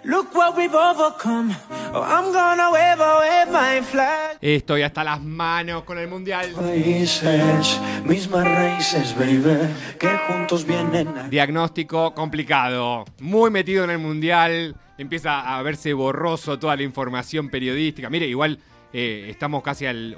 Look what we've overcome. Oh, I'm gonna wave my flag. Estoy hasta las manos con el mundial. Países, mismas raíces, baby, que juntos vienen a... Diagnóstico complicado. Muy metido en el mundial. Empieza a verse borroso toda la información periodística. Mire, igual estamos casi al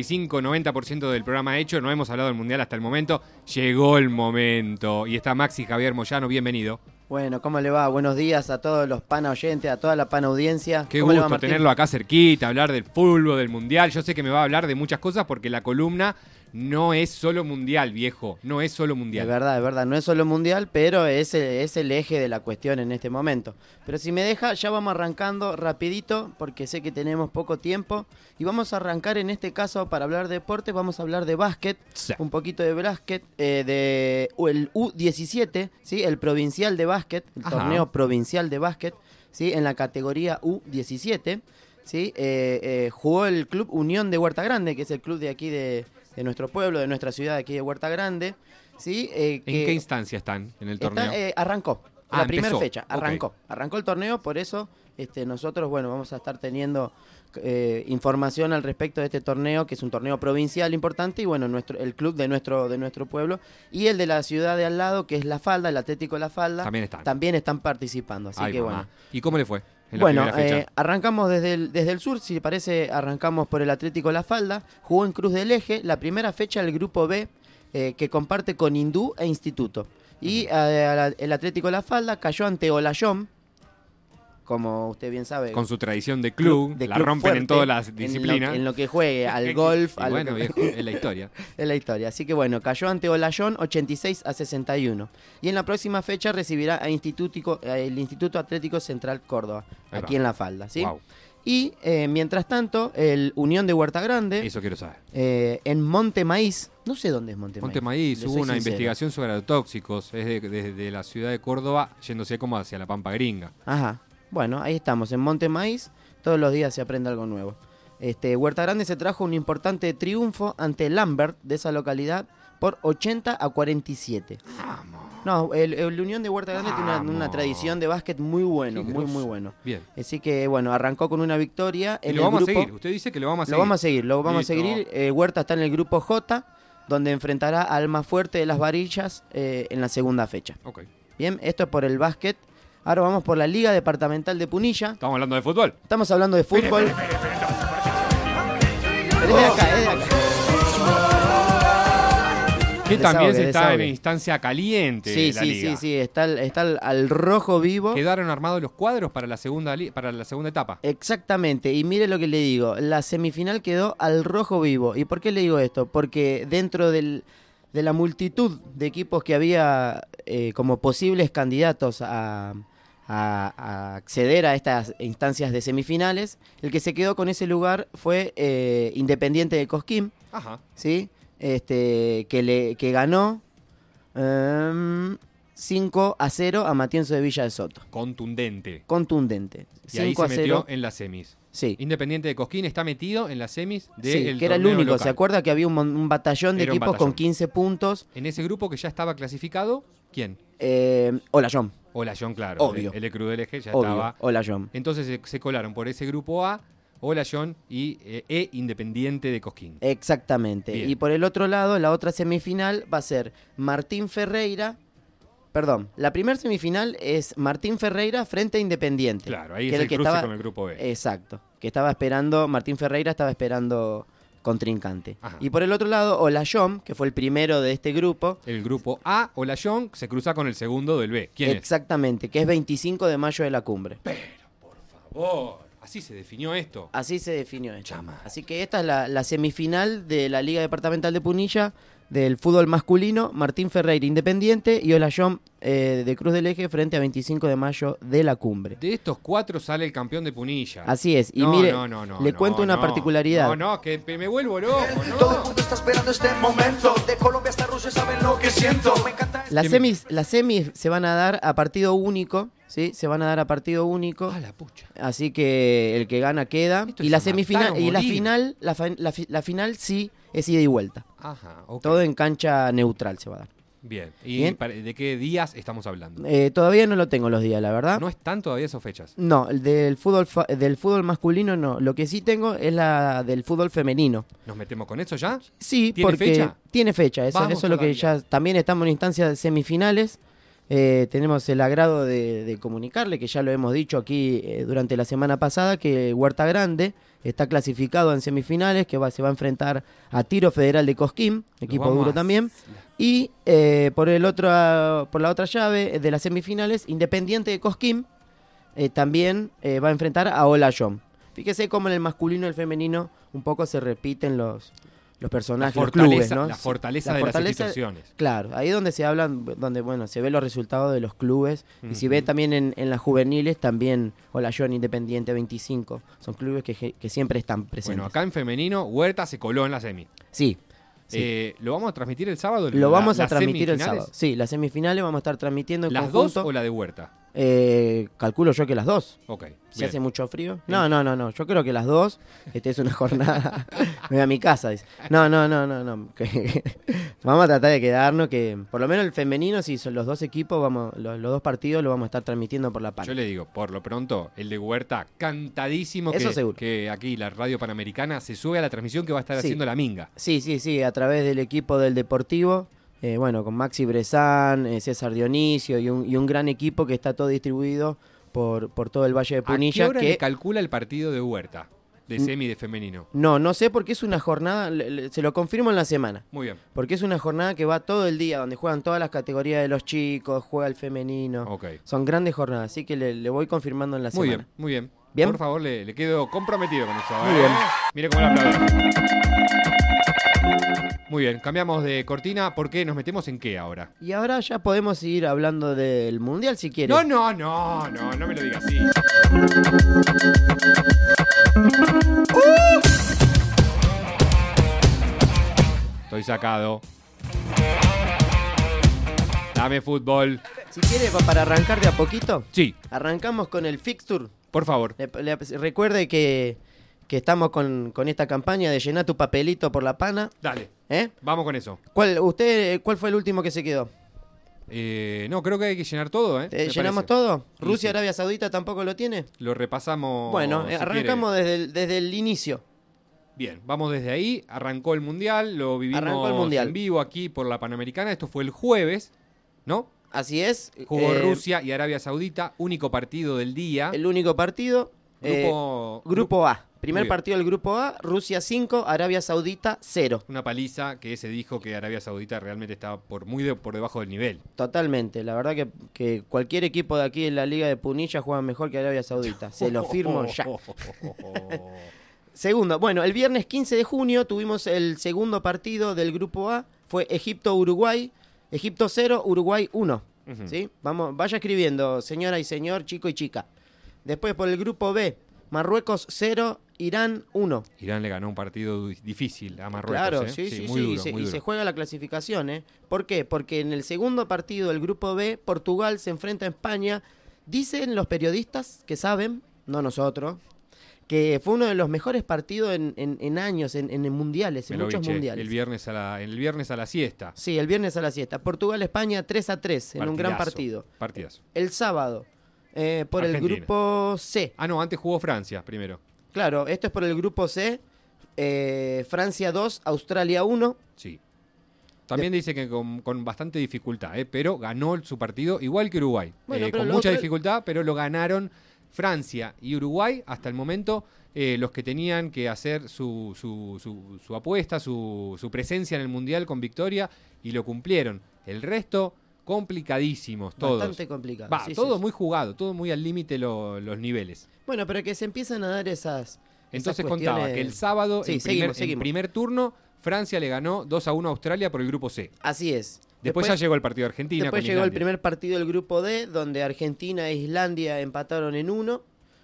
85-90% del programa hecho. No hemos hablado del mundial hasta el momento. Llegó el momento. Y está Maxi Javier Moyano. Bienvenido. Bueno, ¿cómo le va? Buenos días a todos los pana oyentes, a toda la pana audiencia. Qué ¿Cómo le va, gusto Martín? tenerlo acá cerquita, hablar del fútbol, del mundial. Yo sé que me va a hablar de muchas cosas porque la columna no es solo mundial, viejo. No es solo mundial. Es verdad. No es solo mundial, pero es el eje de la cuestión en este momento. Pero si me deja, ya vamos arrancando rapidito, porque sé que tenemos poco tiempo. Y vamos a arrancar en este caso para hablar de deporte, vamos a hablar de básquet. Sí. Un poquito de básquet, el U17, ¿sí? El provincial de básquet, el Ajá. torneo provincial de básquet, ¿sí? En la categoría U17, ¿sí? Jugó el Club Unión de Huerta Grande, que es el club de aquí de nuestro pueblo, de nuestra ciudad aquí de Huerta Grande, ¿sí? ¿En qué instancia están en el torneo? Arrancó, la primera empezó. fecha, arrancó. Ok. Arrancó el torneo, por eso nosotros, bueno, vamos a estar teniendo información al respecto de este torneo, que es un torneo provincial importante, y bueno, el club de nuestro pueblo, y el de la ciudad de al lado, que es La Falda, el Atlético La Falda, También están participando, así Ay, que mamá. bueno. ¿Y cómo le fue en la Bueno, primera fecha? arrancamos desde el sur, si parece, arrancamos por el Atlético La Falda, jugó en Cruz del Eje, la primera fecha del grupo B, que comparte con Hindú e Instituto. Y el Atlético La Falda cayó ante Olayón, como usted bien sabe. Con su tradición de club, la club rompen fuerte, en todas las disciplinas. En lo que juegue, al golf. Y bueno, viejo, es la historia. Es la historia. Así que bueno, cayó ante Olayón 86-61. Y en la próxima fecha recibirá el Instituto Atlético Central Córdoba, Ahí aquí va. en La Falda, ¿sí? Wow. Y mientras tanto, el Unión de Huerta Grande, Eso quiero saber. en Monte Maíz, no sé dónde es Monte Maíz. Monte Maíz, le hubo soy una sincero. investigación sobre agrotóxicos. Es desde la ciudad de Córdoba, yéndose como hacia la Pampa Gringa. Ajá. Bueno, ahí estamos, en Monte Maíz, todos los días se aprende algo nuevo. Huerta Grande se trajo un importante triunfo ante Lambert de esa localidad por 80-47. Vamos. No, el Unión de Huerta Grande tiene una Vamos. tradición de básquet muy bueno, Qué muy groso. bueno. Bien. Así que bueno, arrancó con una victoria Y en lo el vamos grupo. a seguir. Usted dice que lo vamos a seguir. Lo vamos a Listo. seguir. Huerta está en el grupo J, donde enfrentará al más fuerte de las varillas en la segunda fecha. Ok. Bien, esto es por el básquet. Ahora vamos por la Liga Departamental de Punilla. Estamos hablando de fútbol. Estamos hablando de fútbol. Es de acá, es de acá. Que también se está desahogue. en instancia caliente Sí, la liga. sí. Está al rojo vivo. Quedaron armados los cuadros para la segunda etapa. Exactamente, y mire lo que le digo, la semifinal quedó al rojo vivo. ¿Y por qué le digo esto? Porque dentro de la multitud de equipos que había como posibles candidatos a acceder a estas instancias de semifinales, el que se quedó con ese lugar fue Independiente de Cosquín, Ajá. ¿sí? Que ganó 5-0 a Matienzo de Villa de Soto. Contundente. Contundente. Y ahí 5-0. se metió en las semis. Sí. Independiente de Cosquín está metido en las semis Sí, del que era el torneo único. local. ¿Se acuerda que había un batallón de Era un equipos batallón. con 15 puntos? En ese grupo que ya estaba clasificado, ¿quién? Olayón, Olayón, claro. Obvio. El Cruz del Eje ya obvio. estaba. Olayón. Entonces se colaron por ese grupo A, Olayón y Independiente de Cosquín. Exactamente. Bien. Y por el otro lado, la otra semifinal va a ser Martín Ferreira. Perdón, la primera semifinal es Martín Ferreira frente a Independiente. Claro, ahí que es era el que cruce estaba- con el grupo B. Exacto. Que estaba esperando, Martín Ferreira estaba esperando contrincante. Ajá. Y por el otro lado, Olayón, que fue el primero de este grupo. El grupo A, Olayón, se cruza con el segundo del B. ¿Quién Exactamente, que es 25 de mayo de la cumbre. es? Por favor, así se definió esto. Así se definió esto. Chama. Así que esta es la semifinal de la Liga Departamental de Punilla del fútbol masculino. Martín Ferreira Independiente y Olayón de Cruz del Eje frente a 25 de mayo de la cumbre. De estos cuatro sale el campeón de Punilla. Así es. Y No, mire, no, le cuento una particularidad. No, que me vuelvo loco, Todo el ¿no? mundo está esperando este momento. De Colombia hasta Rusia saben lo que siento. Me encanta Las semis se van a dar a partido único, ¿sí? Se van a dar a partido único. Ah, la pucha. Así que el que gana queda. Esto Y es la a semifinal matar o y la morir. final, la final sí es ida y vuelta. Ajá, ok. Todo en cancha neutral se va a dar. Bien. ¿Y Bien. de qué días estamos hablando? Todavía no lo tengo los días, la verdad. ¿No están todavía esas fechas? No, el del fútbol masculino no. Lo que sí tengo es la del fútbol femenino. ¿Nos metemos con eso ya? Sí, ¿Tiene porque fecha? tiene fecha. Eso Vamos es lo que todavía. ya también estamos en instancias de semifinales. Tenemos el agrado de comunicarle, que ya lo hemos dicho aquí durante la semana pasada, que Huerta Grande está clasificado en semifinales, que se va a enfrentar a Tiro Federal de Cosquín, equipo Nos vamos duro a- también. Y por la otra llave de las semifinales, Independiente de Cosquín también va a enfrentar a Olayón. Fíjese cómo en el masculino y el femenino un poco se repiten los personajes, los clubes, ¿no? La fortaleza La de fortaleza- las instituciones. Claro, ahí donde se hablan, donde bueno, se ve los resultados de los clubes. Y si ve también en las juveniles, también Olayón, Independiente 25. Son clubes que siempre están presentes. Bueno, acá en femenino, Huerta se coló en la semi. Sí. Sí. ¿Lo vamos a transmitir el sábado? Lo vamos a las transmitir el semifinales? sábado. Sí, las semifinales vamos a estar transmitiendo en ¿Las conjunto. dos o la de Huerta? Calculo yo que las dos. Ok. Si bien. hace mucho frío. No. Yo creo que las dos. Es una jornada. Me voy a mi casa. Dice. No. Vamos a tratar de quedarnos. Que por lo menos el femenino, si son los dos equipos, los dos partidos lo vamos a estar transmitiendo por la PAN. Yo le digo, por lo pronto, el de Huerta, cantadísimo. Eso que, seguro. que aquí la Radio Panamericana se sube a la transmisión que va a estar Sí. haciendo la Minga. Sí, a través del equipo del Deportivo. Bueno, con Maxi Bresán, César Dionisio y un gran equipo que está todo distribuido por todo el Valle de ¿A qué Punilla. hora que le calcula el partido de Huerta? De semi de femenino. no sé porque es una jornada, se lo confirmo en la semana. Muy bien. Porque es una jornada que va todo el día, donde juegan todas las categorías de los chicos, juega el femenino. Ok. Son grandes jornadas, así que le voy confirmando en la Muy semana. bien, muy bien. ¿Bien? Por favor, le quedo comprometido con eso. Muy bien. Mire cómo la aplaudo. Muy bien, cambiamos de cortina. ¿Por qué? ¿Nos metemos en qué ahora? Y ahora ya podemos seguir hablando del Mundial si quieres. No me lo digas así. Estoy sacado. Dame fútbol. Si quieres, para arrancar de a poquito, Sí, arrancamos con el fixture. por favor. Recuerde que estamos con esta campaña de llenar tu papelito por la pana. Dale, ¿Eh? vamos con eso. ¿Cuál fue el último que se quedó? No, creo que hay que llenar todo, ¿eh? Me ¿Llenamos parece. todo? Sí, ¿Rusia, sí. Arabia Saudita tampoco lo tiene? Lo repasamos. Bueno, si arrancamos desde el inicio. Bien, vamos desde ahí. Arrancó el Mundial, lo vivimos Arrancó el Mundial. en vivo aquí por la Panamericana. Esto fue el jueves, ¿no? Así es. Jugó Rusia y Arabia Saudita, único partido del día. El único partido. Grupo A. Primer Muy bien. partido del Grupo A. Rusia 5, Arabia Saudita 0. Una paliza que se dijo que Arabia Saudita realmente estaba por debajo del nivel. Totalmente. La verdad que cualquier equipo de aquí en la Liga de Punilla juega mejor que Arabia Saudita. Se lo firmo ya. Segundo, bueno, el viernes 15 de junio tuvimos el segundo partido del Grupo A. Fue Egipto-Uruguay. Egipto 0, Uruguay 1. Ujú. ¿Sí? Vaya escribiendo, señora y señor, chico y chica. Después por el Grupo B, Marruecos 0, Irán 1. Irán le ganó un partido difícil a Marruecos. Claro, ¿eh? sí, muy duro, y muy se duro. juega la clasificación, ¿eh? ¿Por qué? Porque en el segundo partido del Grupo B, Portugal se enfrenta a España. Dicen los periodistas que saben, no nosotros, que fue uno de los mejores partidos en años, en mundiales, Me en lo muchos biché, mundiales. el viernes a la siesta. Sí, el viernes a la siesta. Portugal-España 3-3 en un gran Partidazo, partido. Partidazo. El sábado, por el Argentina. Grupo C. Ah, no, antes jugó Francia primero. Claro, esto es por el Grupo C. Francia 2, Australia 1. Sí. También dice que con bastante dificultad, pero ganó su partido igual que Uruguay. Bueno, pero con lo mucha otro- dificultad, pero lo ganaron Francia y Uruguay hasta el momento. Los que tenían que hacer su apuesta, su presencia en el Mundial con victoria, y lo cumplieron. El resto, complicadísimos todos. Bastante complicado. Va, sí, todo sí. muy jugado, todo muy al límite los niveles. Bueno, pero que se empiezan a dar esas Entonces cuestiones- contaba que el sábado, Sí, en seguimos. primer turno, Francia le ganó 2-1 a Australia por el grupo C. Así es. Después ya llegó el partido de Argentina. Después con llegó el Islandia. primer partido del Grupo D, donde Argentina e Islandia empataron en 1.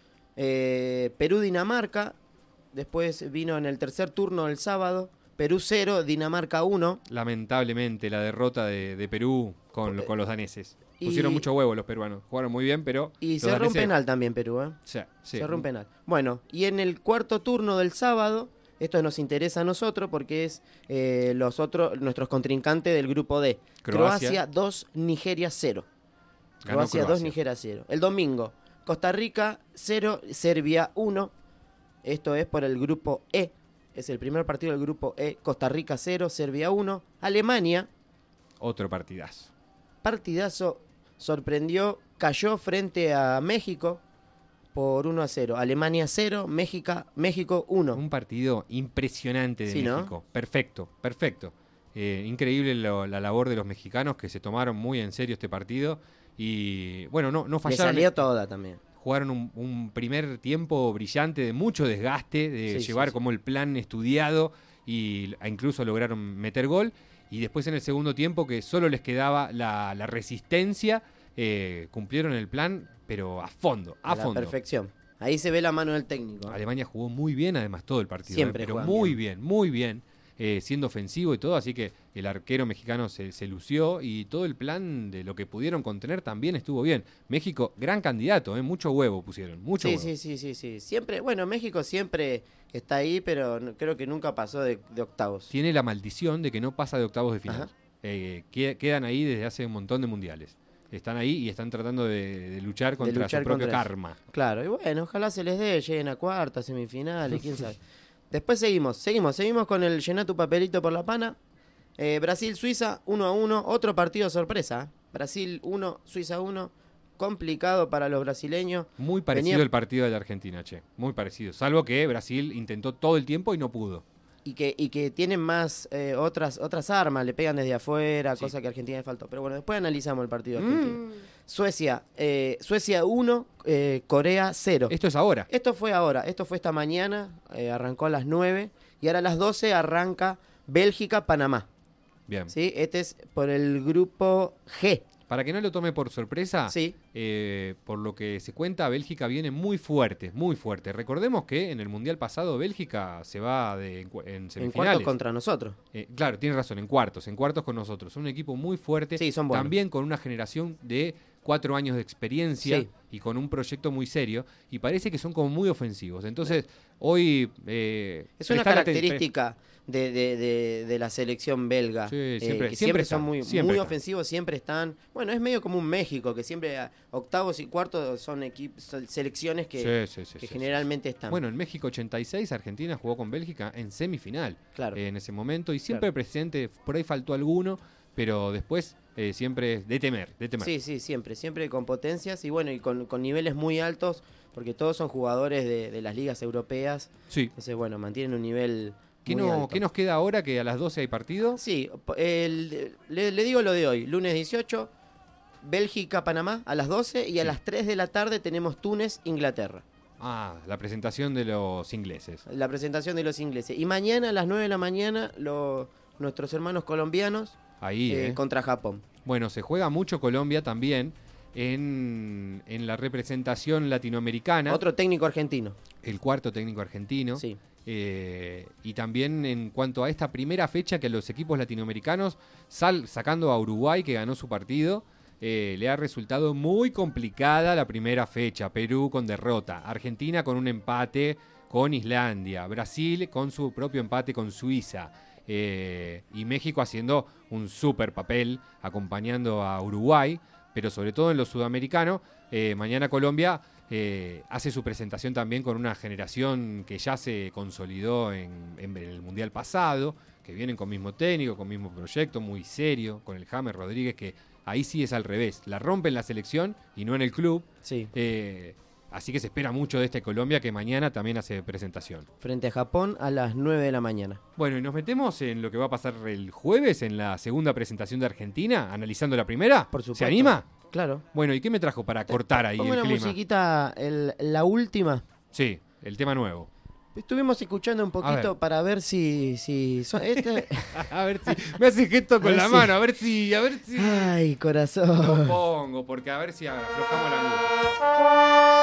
Perú-Dinamarca. Después vino en el tercer turno el sábado. Perú 0, Dinamarca 1. Lamentablemente, la derrota de Perú con los daneses. Pusieron Y- mucho huevo los peruanos. Jugaron muy bien, pero. Y los cerró un daneses- penal también Perú, ¿eh? Sí, sí. Cerró un penal. Bueno, y en el cuarto turno del sábado, Esto nos interesa a nosotros porque es nuestros contrincantes del grupo D. Croacia. Croacia 2, Nigeria 0. Ganó Croacia 2, Croacia. Nigeria 0. El domingo, Costa Rica 0, Serbia 1. Esto es por el grupo E. Es el primer partido del grupo E. Costa Rica 0, Serbia 1. Alemania, Otro partidazo. partidazo, sorprendió, cayó frente a México por 1-0. Alemania 0, México 1. Un partido impresionante de Sí, ¿no? México. Perfecto, perfecto. Increíble la labor de los mexicanos que se tomaron muy en serio este partido. Y bueno, no Le fallaron. salió toda también. Jugaron un primer tiempo brillante de mucho desgaste, de Sí, llevar sí, sí. como el plan estudiado y incluso lograron meter gol. Y después en el segundo tiempo, que solo les quedaba la resistencia, cumplieron el plan, pero a fondo, a La fondo. perfección. Ahí se ve la mano del técnico. Alemania jugó muy bien, además, todo el partido. Siempre pero juegan muy bien, muy bien. Siendo ofensivo y todo, así que el arquero mexicano se lució y todo el plan de lo que pudieron contener también estuvo bien. México, gran candidato, mucho huevo pusieron, mucho Sí, huevo. sí. Siempre, bueno, México siempre está ahí, pero creo que nunca pasó de octavos. Tiene la maldición de que no pasa de octavos de final. Ajá. Quedan ahí desde hace un montón de mundiales. Están ahí y están tratando de luchar contra luchar su propio contra eso. karma. Claro, y bueno, ojalá se les dé, lleguen a cuartas, semifinales, quién sabe. Después seguimos con el llená tu papelito por la pana. Brasil-Suiza 1-1, otro partido sorpresa. Brasil 1, Suiza 1, complicado para los brasileños. Muy parecido Venía- el partido de la Argentina, che. Muy parecido. Salvo que Brasil intentó todo el tiempo y no pudo. Y que tienen más otras armas, le pegan desde afuera, Sí. cosa que a Argentina le faltó. Pero bueno, después analizamos el partido argentino. Suecia 1, Corea 0. Esto es ahora. Esto fue ahora, esto fue esta mañana, arrancó a las 9 y ahora a las 12 arranca Bélgica-Panamá. Bien. ¿Sí? Este es por el grupo G. Para que no lo tome por sorpresa, Sí. por lo que se cuenta, Bélgica viene muy fuerte, muy fuerte. Recordemos que en el Mundial pasado Bélgica se va en En semifinales. cuartos contra nosotros. Claro, tienes razón, en cuartos con nosotros. Un equipo muy fuerte, Sí, son buenos. también con una generación de 4 años de experiencia Sí. y con un proyecto muy serio. Y parece que son como muy ofensivos. Entonces, hoy... Es una prestale característica de la selección belga. Sí, siempre- que siempre son están, muy siempre están. ofensivos, siempre están. Bueno, es medio como un México, que siempre octavos y cuartos son selecciones que, Sí, sí, sí, que sí, generalmente están. Bueno, en México 86, Argentina jugó con Bélgica en semifinal. Claro. En ese momento. Y siempre presente, por ahí faltó alguno, pero después siempre de temer, de temer. Sí, siempre con potencias y bueno, y con niveles muy altos, porque todos son jugadores de las ligas europeas. Sí. Entonces, bueno, mantienen un nivel ¿Qué, muy alto. ¿Qué nos queda ahora que a las 12 hay partido? Sí, le digo lo de hoy, lunes 18, Bélgica-Panamá a las 12 y a Sí. las 3 de la tarde tenemos Túnez-Inglaterra. Ah, la presentación de los ingleses. La presentación de los ingleses. Y mañana a las 9 de la mañana nuestros hermanos colombianos Ahí, contra Japón. Bueno, se juega mucho Colombia también en la representación latinoamericana. Otro técnico argentino. El cuarto técnico argentino. Sí. Y también en cuanto a esta primera fecha que los equipos latinoamericanos, sacando a Uruguay que ganó su partido, le ha resultado muy complicada la primera fecha. Perú con derrota, Argentina con un empate con Islandia, Brasil con su propio empate con Suiza, y México haciendo un súper papel acompañando a Uruguay, pero sobre todo en lo sudamericano. Mañana Colombia hace su presentación también con una generación que ya se consolidó en el Mundial pasado, que vienen con mismo técnico, con mismo proyecto, muy serio, con el James Rodríguez, que ahí sí es al revés, la rompe en la selección y no en el club. Sí. Así que se espera mucho de este Colombia, que mañana también hace presentación. Frente a Japón a las 9 de la mañana. Bueno, y nos metemos en lo que va a pasar el jueves en la segunda presentación de Argentina, analizando la primera. Por supuesto. ¿Se anima? Claro. Bueno, ¿y qué me trajo para cortar ahí Pongo el una clima? musiquita, la última. Sí, el tema nuevo. Estuvimos escuchando un A ver. poquito para ver si A ver si me hace gesto con ver la si- mano, a ver si Ay, lo corazón. pongo, porque a ver si aflojamos la angustia.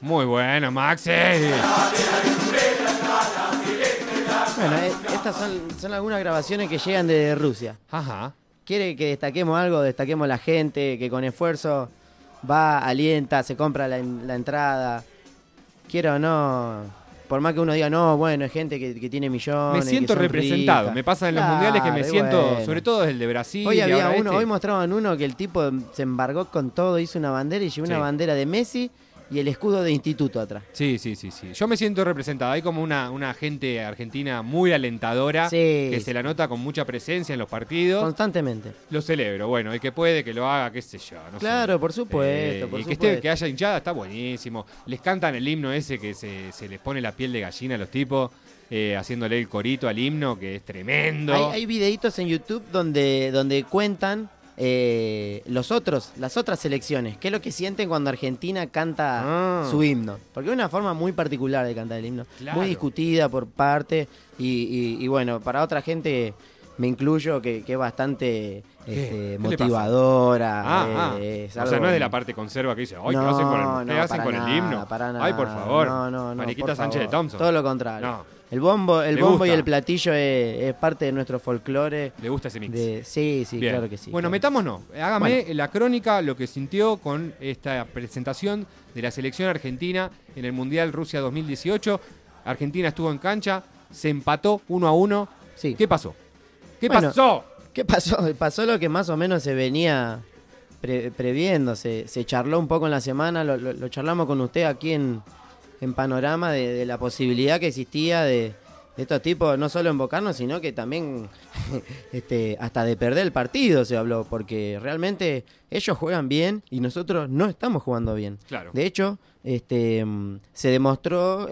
Muy bueno, Maxi. Bueno, estas son algunas grabaciones que llegan desde Rusia. Ajá. Quiere que destaquemos algo, destaquemos la gente que con esfuerzo va, alienta, se compra la entrada. Quiero o no, por más que uno diga, no, bueno, es gente que tiene millones. Me siento que son representado. ricas. Me pasa en los mundiales que me siento, bueno. sobre todo desde el de Brasil. Hoy y había ahora uno, este. hoy mostraban uno que el tipo se embargó con todo, hizo una bandera y llevó Sí. una bandera de Messi y el escudo de instituto atrás. Sí. Yo me siento representado. Hay como una gente argentina muy alentadora Sí, que sí. se la nota con mucha presencia en los partidos. Constantemente. Lo celebro. Bueno, el que puede, que lo haga, qué sé yo. No Claro, sé. por supuesto, por y supuesto. que haya hinchada está buenísimo. Les cantan el himno ese que se les pone la piel de gallina a los tipos, haciéndole el corito al himno, que es tremendo. Hay videitos en YouTube donde cuentan las otras selecciones, qué es lo que sienten cuando Argentina canta su himno. Porque es una forma muy particular de cantar el himno. Claro. Muy discutida por parte y bueno, para otra gente, me incluyo, que es bastante ¿Qué le motivadora. Es O algo- sea, no es de la parte conserva que dice, ay, ¿qué No, hacen con no, ¿qué hacen para con nada, el himno? para Ay, por nada. favor. No, Mariquita por Sánchez de favor. Thompson. Todo lo contrario. No. El bombo Le y gusta. el platillo es parte de nuestro folclore. Le gusta ese mix. Sí, Bien. claro que sí. Bueno, claro. metámonos. Hágame Bueno. la crónica, lo que sintió con esta presentación de la selección argentina en el Mundial Rusia 2018. Argentina estuvo en cancha, se empató 1-1. Sí. ¿Qué pasó? ¿Qué Bueno, pasó? ¿Qué pasó? Pasó lo que más o menos se venía previendo. Se charló un poco en la semana, lo charlamos con usted aquí en Panorama de la posibilidad que existía de estos tipos, no solo invocarnos, sino que también hasta de perder el partido se habló, porque realmente ellos juegan bien y nosotros no estamos jugando bien. Claro. De hecho, se demostró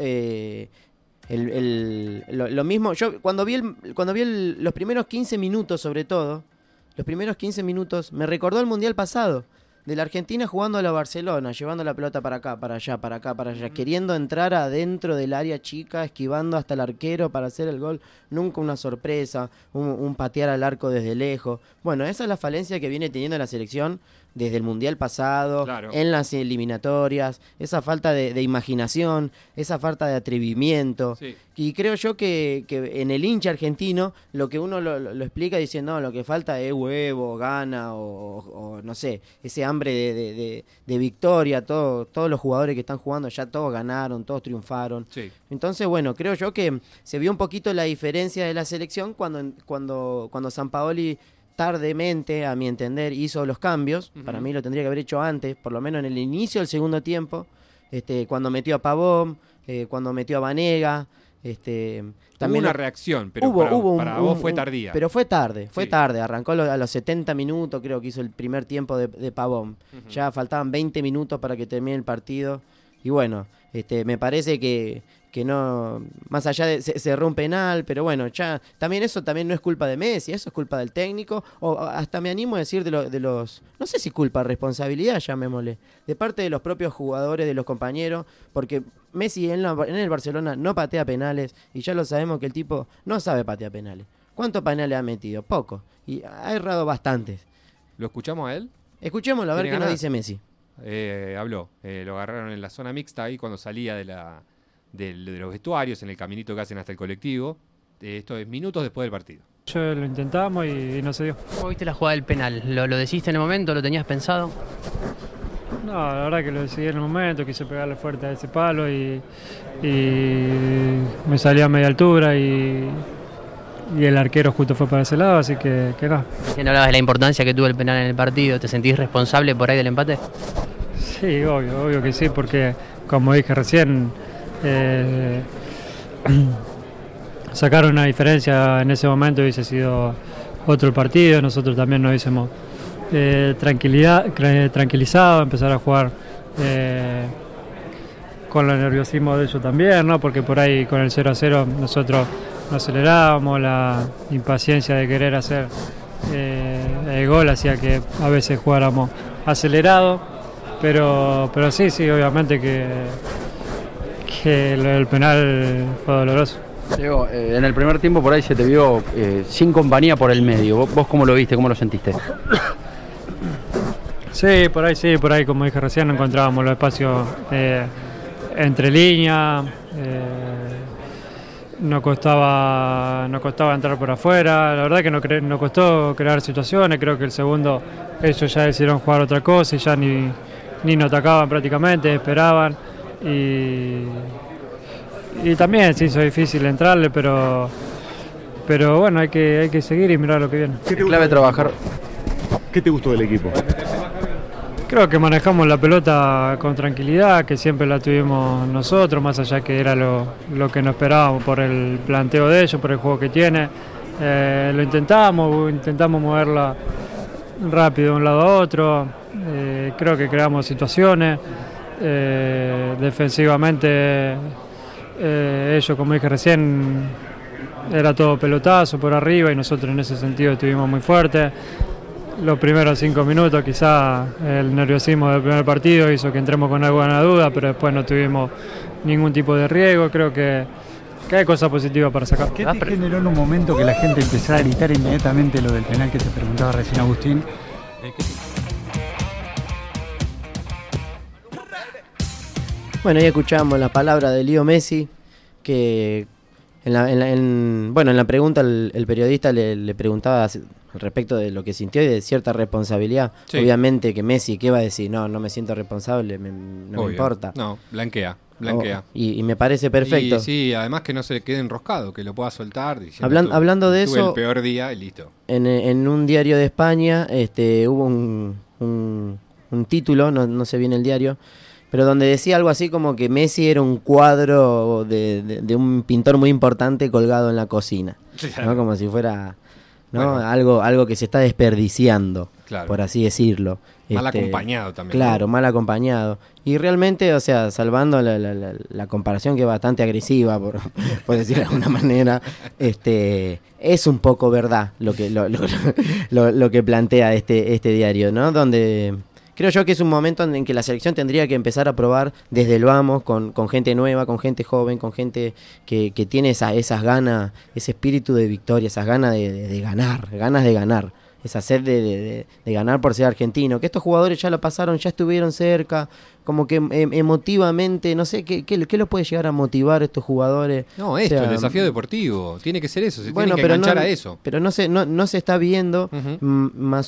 lo mismo. Yo cuando vi los primeros 15 minutos, sobre todo, los primeros 15 minutos me recordó el Mundial pasado, de la Argentina jugando a la Barcelona, llevando la pelota para acá, para allá, para acá, para allá, queriendo entrar adentro del área chica, esquivando hasta el arquero para hacer el gol. Nunca una sorpresa, un patear al arco desde lejos. Bueno, esa es la falencia que viene teniendo la selección desde el Mundial pasado, Claro. en las eliminatorias, esa falta de imaginación, esa falta de atrevimiento. Sí. Y creo yo que en el hincha argentino lo que uno lo explica diciendo, no, lo que falta es huevo, gana o no sé, ese hambre de victoria. Todos los jugadores que están jugando ya todos ganaron, todos triunfaron. Sí. Entonces, bueno, creo yo que se vio un poquito la diferencia de la selección cuando Sampaoli tardemente, a mi entender, hizo los cambios. Ujú. Para mí lo tendría que haber hecho antes, por lo menos en el inicio del segundo tiempo, cuando metió a Pavón, cuando metió a Vanega. Hubo una reacción, pero para vos fue tardía. Pero fue tarde, Sí. arrancó a los 70 minutos, creo que hizo el primer tiempo de Pavón. Ujú. Ya faltaban 20 minutos para que termine el partido. Y bueno, me parece que no, más allá de se erró un penal, pero bueno, ya también eso también no es culpa de Messi, eso es culpa del técnico, o hasta me animo a decir de los, no sé si culpa, responsabilidad, llamémosle, de parte de los propios jugadores, de los compañeros, porque Messi en el Barcelona no patea penales, y ya lo sabemos que el tipo no sabe patear penales. ¿Cuántos penales ha metido? Poco, y ha errado bastantes. ¿Lo escuchamos a él? Escuchémoslo a ver ¿Tiene qué nos ganas? dice Messi. Habló. Lo agarraron en la zona mixta ahí cuando salía de los vestuarios, en el caminito que hacen hasta el colectivo. Esto es minutos después del partido. Yo lo intentamos y no se dio. ¿Cómo viste la jugada del penal? ¿Lo decidiste en el momento? ¿Lo tenías pensado? No, la verdad que lo decidí en el momento, quise pegarle fuerte a ese palo y me salió a media altura y el arquero justo fue para ese lado, así que no. Recién hablabas de la importancia que tuvo el penal en el partido. ¿Te sentís responsable por ahí del empate? Sí, obvio que sí, porque como dije recién, sacar una diferencia en ese momento hubiese sido otro partido, nosotros también nos hubiésemos tranquilizado, empezar a jugar con el nerviosismo de ellos también, ¿no? Porque por ahí con el 0-0 nosotros nos acelerábamos, la impaciencia de querer hacer el gol hacía que a veces jugáramos acelerado, pero sí, obviamente que lo del penal fue doloroso. Diego, en el primer tiempo por ahí se te vio sin compañía por el medio. ¿Vos cómo lo viste? ¿Cómo lo sentiste? Sí, por ahí como dije recién, no encontrábamos los espacios entre líneas, nos costaba entrar por afuera. La verdad que nos costó crear situaciones. Creo que el segundo ellos ya decidieron jugar otra cosa y ya ni nos atacaban prácticamente, esperaban. Y también se hizo difícil entrarle, pero bueno, hay que seguir y mirar lo que viene. ¿Qué clave trabajar? ¿Qué te gustó del equipo? Creo que manejamos la pelota con tranquilidad, que siempre la tuvimos nosotros, más allá que era lo que nos esperábamos por el planteo de ellos, por el juego que tiene. Lo intentamos moverla rápido de un lado a otro. Creo que creamos situaciones. Defensivamente, ellos, como dije recién, era todo pelotazo por arriba y nosotros en ese sentido estuvimos muy fuertes. Los primeros 5 minutos quizá el nerviosismo del primer partido hizo que entremos con alguna duda, pero después no tuvimos ningún tipo de riesgo. Creo que hay cosas positivas para sacar. ¿Qué te generó en un momento que la gente empezara a gritar inmediatamente lo del penal que te preguntaba recién Agustín? Bueno, ahí escuchamos la palabra de Leo Messi, que en la pregunta el periodista le preguntaba respecto de lo que sintió y de cierta responsabilidad. Sí. Obviamente que Messi, ¿qué va a decir? No me siento responsable, no me importa. No, blanquea. Y me parece perfecto. Y sí, además que no se quede enroscado, que lo pueda soltar. Hablando de eso, el peor día y listo. En un diario de España hubo un título, no sé bien el diario, pero donde decía algo así como que Messi era un cuadro de un pintor muy importante colgado en la cocina, claro. ¿No? Como si fuera, ¿no? Bueno, algo que se está desperdiciando, claro, por así decirlo. Mal acompañado también. Claro, ¿no? Mal acompañado. Y realmente, o sea, salvando la comparación, que es bastante agresiva, por decirlo de alguna manera, es un poco verdad lo que plantea este diario, ¿no? Donde creo yo que es un momento en que la selección tendría que empezar a probar desde el vamos, con gente nueva, con gente joven, con gente que tiene esas ganas, ese espíritu de victoria, esas ganas de ganar, esa sed de ganar por ser argentino. Que estos jugadores ya lo pasaron, ya estuvieron cerca, como que emotivamente, no sé, ¿qué los puede llegar a motivar a estos jugadores? No, el desafío deportivo, tiene que ser eso, tiene que enganchar a eso. Pero no se está viendo, más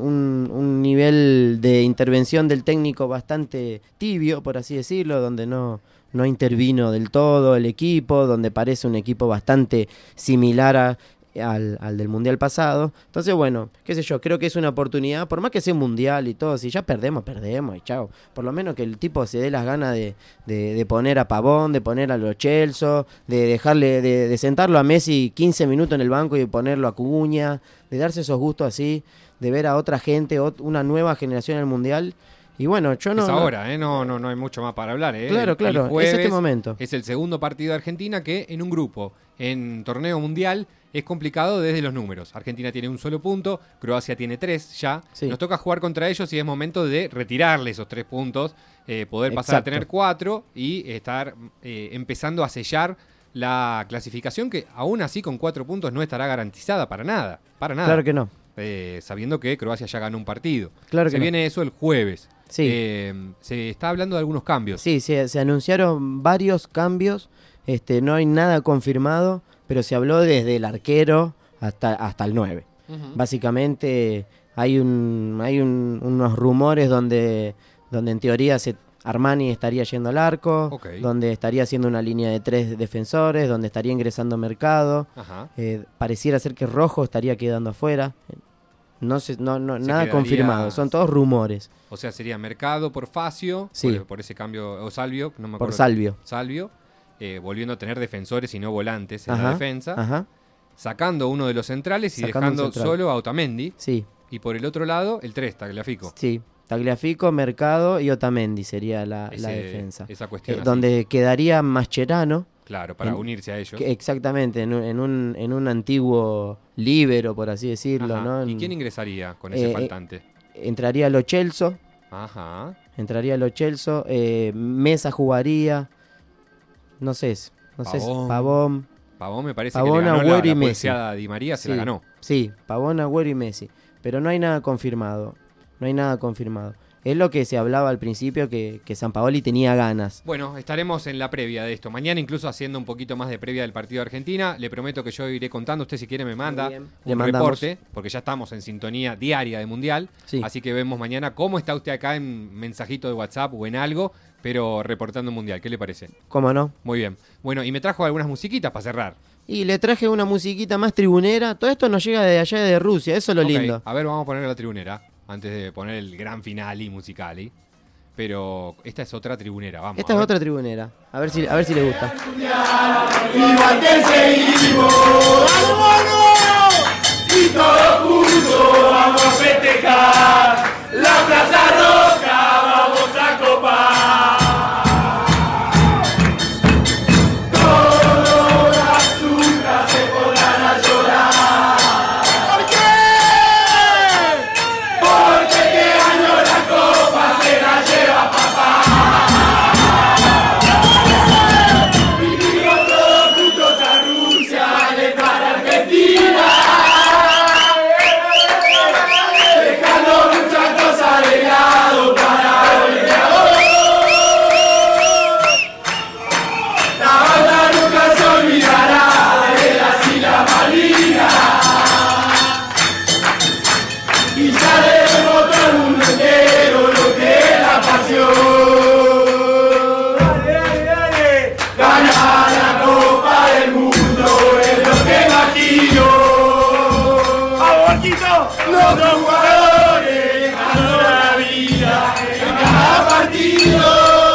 un nivel de intervención del técnico bastante tibio, por así decirlo, donde no intervino del todo el equipo, donde parece un equipo bastante similar al del mundial pasado. Entonces, bueno, qué sé yo, creo que es una oportunidad, por más que sea un mundial y todo, si ya perdemos y chao. Por lo menos que el tipo se dé las ganas de poner a Pavón, de poner a Lo Celso, de dejarle, de sentarlo a Messi 15 minutos en el banco y ponerlo a Acuña, de darse esos gustos así, de ver a otra gente, una nueva generación en el mundial. Y bueno, yo no... Es ahora, no hay mucho más para hablar. Claro, el jueves es este momento. Es el segundo partido de Argentina que en un grupo, en torneo mundial, es complicado desde los números. Argentina tiene un solo punto, Croacia tiene 3 ya. Sí. Nos toca jugar contra ellos y es momento de retirarle esos 3 puntos, poder pasar a tener 4 y estar empezando a sellar la clasificación, que aún así con 4 puntos no estará garantizada para nada. Claro que no. Sabiendo que Croacia ya ganó un partido. Claro que se viene eso el jueves. Sí. Se está hablando de algunos cambios. Sí, se anunciaron varios cambios. No hay nada confirmado, pero se habló desde el arquero hasta el 9. Básicamente hay unos rumores donde en teoría Armani estaría yendo al arco, donde estaría haciendo una línea de 3 defensores, donde estaría ingresando Mercado. Pareciera ser que Rojo estaría quedando afuera. No sé, nada confirmado, son todos rumores. O sea, sería Mercado por Facio, sí, por ese cambio, o Salvio, no me acuerdo. Por Salvio, volviendo a tener defensores y no volantes en la defensa, sacando uno de los centrales y dejando solo a Otamendi. Sí. Y por el otro lado, el 3, Tagliafico. Sí, Tagliafico, Mercado y Otamendi sería la defensa. Esa cuestión donde quedaría Mascherano. Claro, para unirse a ellos. Exactamente, en un antiguo líbero, por así decirlo, ¿no? ¿Y quién ingresaría con ese faltante? Entraría Lo Celso. Entraría Lo Celso. Mesa jugaría. No sé, Pavón. Pavón me parece que le ganó Agüero la pulseada Di María, se la ganó. Sí, Pavón, Agüero y Messi. Pero no hay nada confirmado. es lo que se hablaba al principio, que Sampaoli tenía ganas. Bueno, estaremos en la previa de esto. Mañana incluso haciendo un poquito más de previa del partido de Argentina. Le prometo que yo iré contando. Usted si quiere me manda un reporte, porque ya estamos en sintonía diaria de Mundial. Sí. Así que vemos mañana cómo está usted acá en mensajito de WhatsApp o en algo, pero reportando Mundial. ¿Qué le parece? ¿Cómo no? Muy bien. Bueno, y me trajo algunas musiquitas para cerrar. Y le traje una musiquita más tribunera. Todo esto nos llega de allá de Rusia, eso es lo lindo. A ver, vamos a poner la tribunera antes de poner el gran finale musical. Pero esta es otra tribunera, vamos. Esta es otra tribunera. A ver si le gusta. Igual que seguimos, y todos juntos vamos a festejar. La Plaza Roja vamos a copar. Todas las chungas se podrán a llorar. ¿Por qué? Porque este año la copa se la lleva papá. Vinimos todos juntos a Rusia, vale para Argentina. Dejando muchas cosas de lado para el amor. La banda nunca se olvidará de las Islas Malvinas. Y ya le demostró al mundo entero lo que es la pasión. Dale. Ganar la Copa del Mundo es lo que imagino. ¡Vamos, Marquito! Los dos jugadores ganando la vida en cada partido.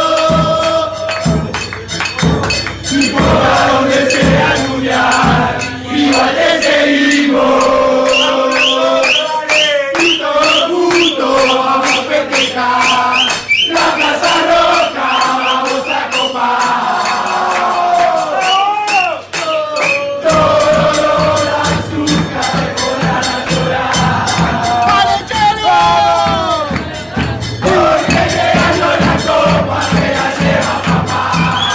No importa donde sea el mundial, igual te seguimos. Y todos juntos vamos a festejar. La Plaza Roja vamos a copar. Todas las azúcar se podrán a llorar. ¡Vale, Chelo! Porque este año la copa se la lleva papá.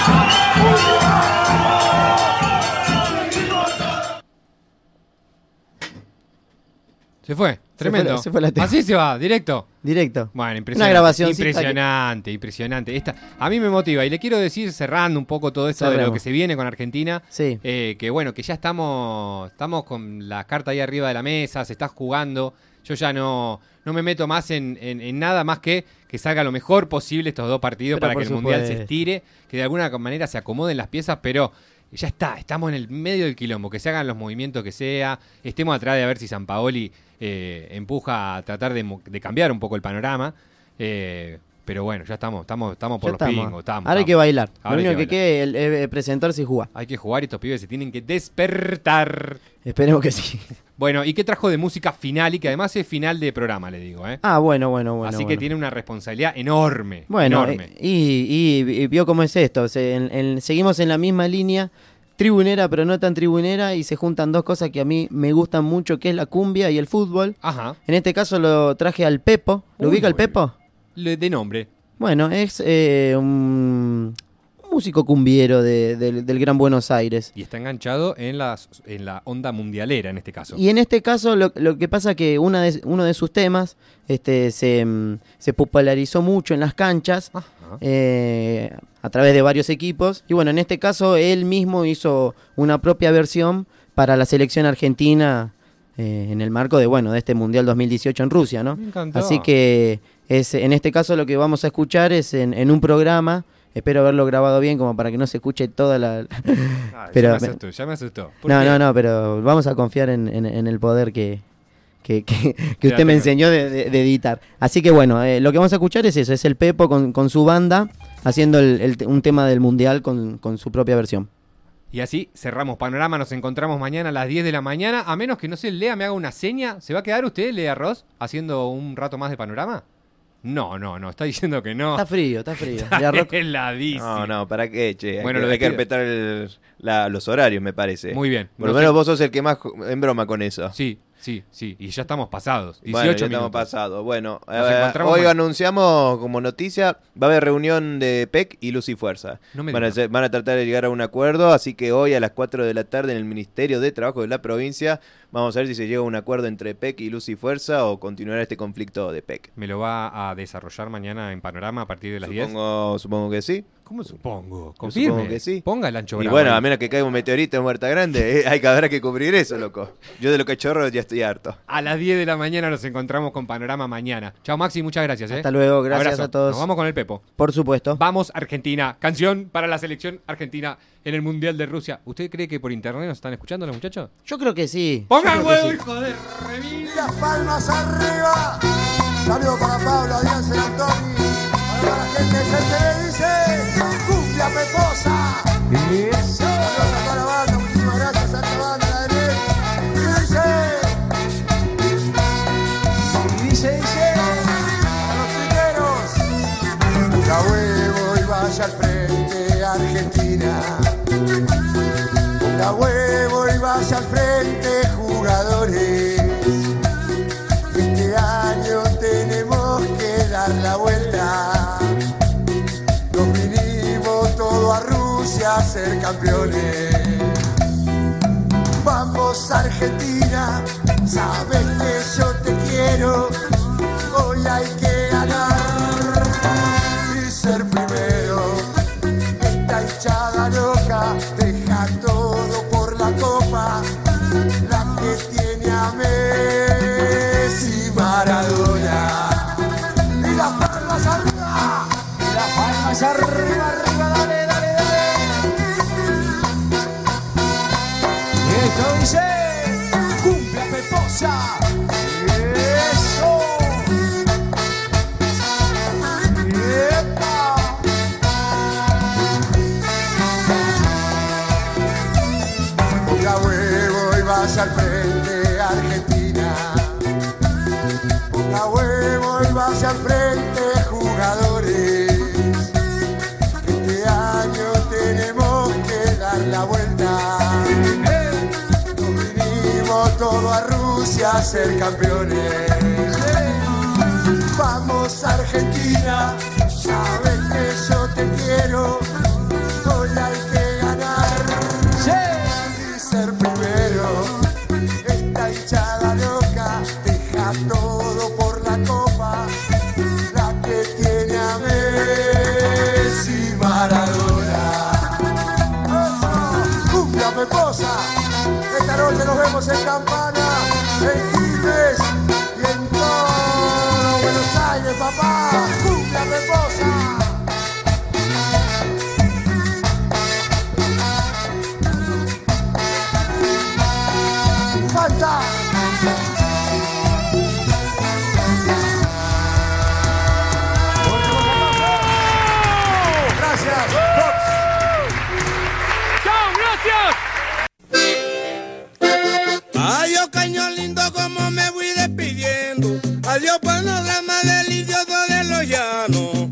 Se fue, tremendo. Se fue la tele. Así se va, directo. Directo. Bueno, Una grabación. Impresionante. A mí me motiva y le quiero decir, cerrando un poco todo esto de lo que se viene con Argentina, Sí. que bueno, que ya estamos con la carta ahí arriba de la mesa, se está jugando. Yo ya no me meto más en nada más que salga lo mejor posible estos dos partidos Pero para por que el Mundial se supuesto. estire, que de alguna manera se acomoden las piezas, pero ya está, estamos en el medio del quilombo, que se hagan los movimientos que sea, estemos atrás de a ver si Sampaoli empuja a tratar de cambiar un poco el panorama, pero bueno, ya estamos por los pingos. Ahora hay que bailar. Ahora Lo hay único que que queda es presentarse y jugar. Hay que jugar y estos pibes se tienen que despertar. Esperemos que sí. Bueno, ¿y qué trajo de música final? Y que además es final de programa, le digo, ¿eh? Ah, bueno. Así que tiene una responsabilidad enorme. Bueno, enorme. Y vio cómo es esto. Seguimos en la misma línea, tribunera, pero no tan tribunera, y se juntan dos cosas que a mí me gustan mucho, que es la cumbia y el fútbol. Ajá. En este caso lo traje al Pepo. ¿Lo ubica el Pepo? De nombre. Bueno, es un músico cumbiero del Gran Buenos Aires. Y está enganchado en la onda mundialera en este caso. Y en este caso lo que pasa que uno de sus temas se popularizó mucho en las canchas a través de varios equipos. Y bueno, en este caso él mismo hizo una propia versión para la selección argentina en el marco de este Mundial 2018 en Rusia, ¿no? Me encantó. Así que en este caso lo que vamos a escuchar es en un programa. Espero haberlo grabado bien como para que no se escuche toda la... Pero, ya me asustó. No, pero vamos a confiar en el poder que usted me enseñó de editar. Así que bueno, lo que vamos a escuchar es eso, es el Pepo con su banda haciendo un tema del Mundial con su propia versión. Y así cerramos Panorama, nos encontramos mañana a las 10 de la mañana, a menos que Lea me haga una seña. ¿Se va a quedar usted, Lea Ross, haciendo un rato más de Panorama? No, está diciendo que no. Está frío. Está heladísimo. No, ¿para qué, che? Bueno, hay que respetar los horarios, me parece. Muy bien. Por lo menos vos sos el que más en broma con eso. Sí, Sí, y ya estamos pasados. 18 bueno, ya minutos. estamos pasados. Bueno, hoy anunciamos como noticia, va a haber reunión de PEC y Luz y Fuerza. No me van digas. a tratar de llegar a un acuerdo, así que hoy a las 4 de la tarde en el Ministerio de Trabajo de la provincia vamos a ver si se llega a un acuerdo entre PEC y Luz y Fuerza o continuará este conflicto de PEC. ¿Me lo va a desarrollar mañana en Panorama a partir de las 10? Supongo que sí. ¿Cómo supongo? Yo Confirme. supongo que sí. Ponga el ancho Y bravo bueno, ahí. a menos que caiga un meteorito en Huerta Grande, habrá que cubrir eso, loco. Yo de lo cachorro ya estoy harto. A las 10 de la mañana nos encontramos con Panorama mañana. Chao, Maxi, muchas gracias. Hasta luego, gracias Abrazo. a todos. Nos vamos con el Pepo. Por supuesto. Vamos, Argentina. Canción para la selección argentina en el Mundial de Rusia. ¿Usted cree que por internet nos están escuchando los muchachos? Yo creo que sí. ¡Pongan Yo creo que huevo, sí. hijo de remil! Las palmas arriba. Saludos para Pablo, Adrián, San Antonio. Para la gente de Centené dice: ¡Cumbia Peposa! Saludos a toda la banda, muchísimas gracias a la banda, la de Ley. Y dice, a los tuiteros: ponga huevo y vaya al frente, Argentina. Ponga huevo y vaya al frente, jugadores. Este año tenemos que dar la vuelta. Nos vinimos todo a Rusia a ser campeones. Vamos Argentina, sabes que yo te quiero. Hoy hay que ganar y ser primero. Esta hinchada loca deja todo por la copa. La que tiene a Messi, Maradona. Y las palmas arriba, y las palmas arriba, arriba, dale, dale, dale. Y esto dice: cumbia Peposa. Eso. ¡Epa! Ponga huevo y vaya al frente, Argentina. Ponga huevo y vaya al frente, jugadores. Este año tenemos que dar la vuelta. Nos vinimos todo a Rusia a ser campeones. Vamos Argentina, sabes que yo te quiero. Hoy hay que ganar y ser primero. Esta hinchada loca deja todo por la copa. La que tiene a Messi, Maradona. ¡Eso! ¡Cumbia Peposa! Esta noche nos vemos en Campana, en Quilmes y en todo Buenos Aires, papá. ¡Cumbia Peposa! ¡Falta! Gracias, Fox. ¡Chao, gracias! Adiós, cañón lindo, como me voy despidiendo. Adiós, panorama delicioso de los llanos.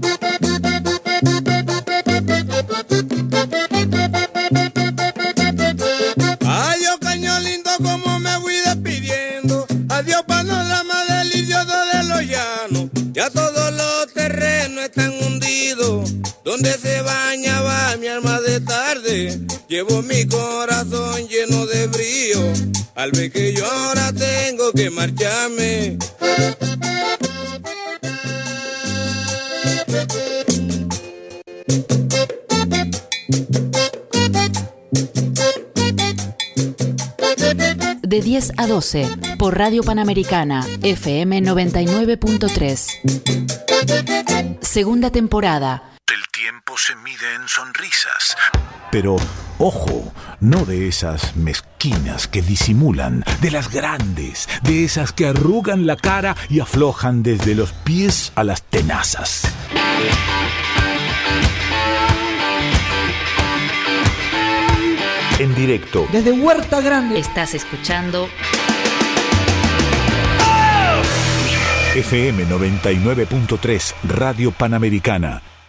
Adiós, cañón lindo, como me voy despidiendo. Adiós, panorama delicioso de los llanos. Ya todos los terrenos están hundidos. Donde se bañaba mi alma de tarde. Llevo mi corazón lleno de brío. Al ver que yo ahora tengo que marcharme. De 10 a 12, por Radio Panamericana, FM 99.3. Segunda temporada. El tiempo se mide en sonrisas. Pero, ojo, no de esas mezquinas que disimulan, de las grandes, de esas que arrugan la cara y aflojan desde los pies a las tenazas. En directo. Desde Huerta Grande. Estás escuchando FM 99.3, Radio Panamericana.